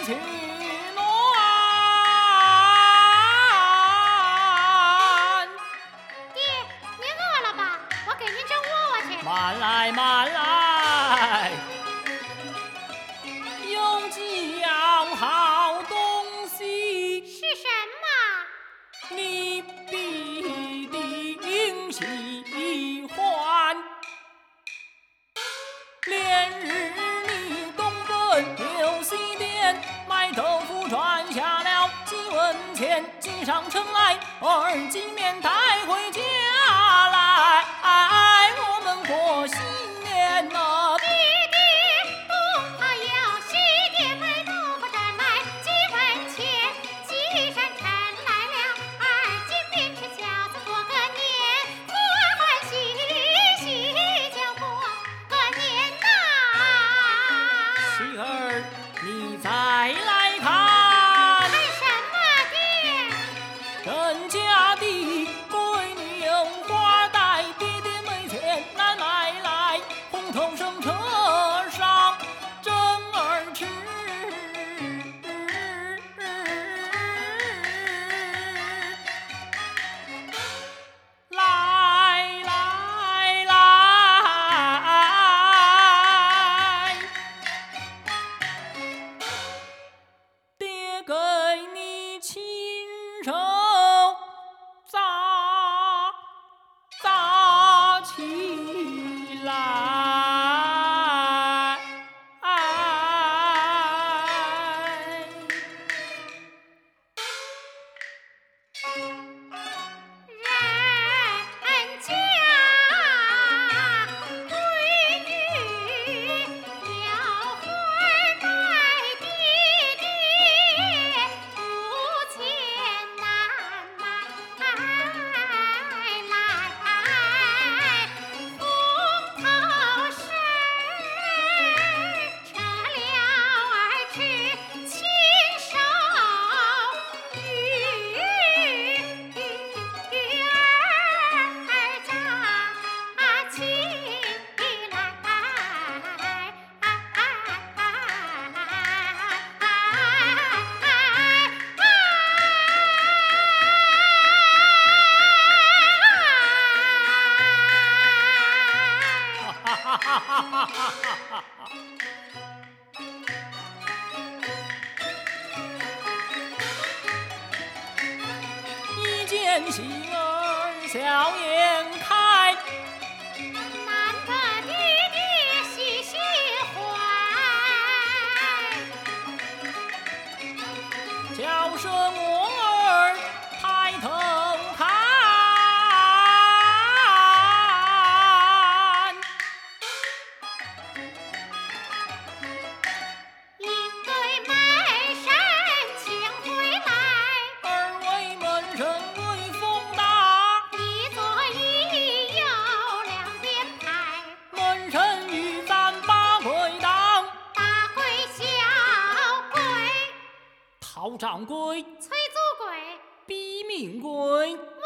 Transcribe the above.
取暖。 爹，您饿了吧？我给您蒸窝窝去。 慢来，慢来，有几样好东西， 是什么？ 你必定喜欢。连日你东奔牛西店，买豆腐赚下了几文钱，寄上城来，2斤面带回家来，我们过新年呐。 爹，东跑要西店买豆腐赚来几文钱，寄上城来了2斤面吃饺子过个年，欢欢喜喜叫过个年呐。 喜儿，你再来看， 看什么爹？ 人家的闺女有花带，爹爹没钱难买来，红头生车上蒸儿吃。来来来，爹给你亲手扎起来。 人家闺女要花带爹爹，不钱难买来，红头绳扯了儿吃亲手玉儿扎起来。 一见喜儿笑颜开， 难得爹爹喜心怀， 叫声我儿抬头看。 应对门神请回来， 二位门神威风大， 一左一右2边排， 门神与咱把鬼当， 大鬼小鬼， 讨掌柜， 催租鬼， 逼命鬼， 摸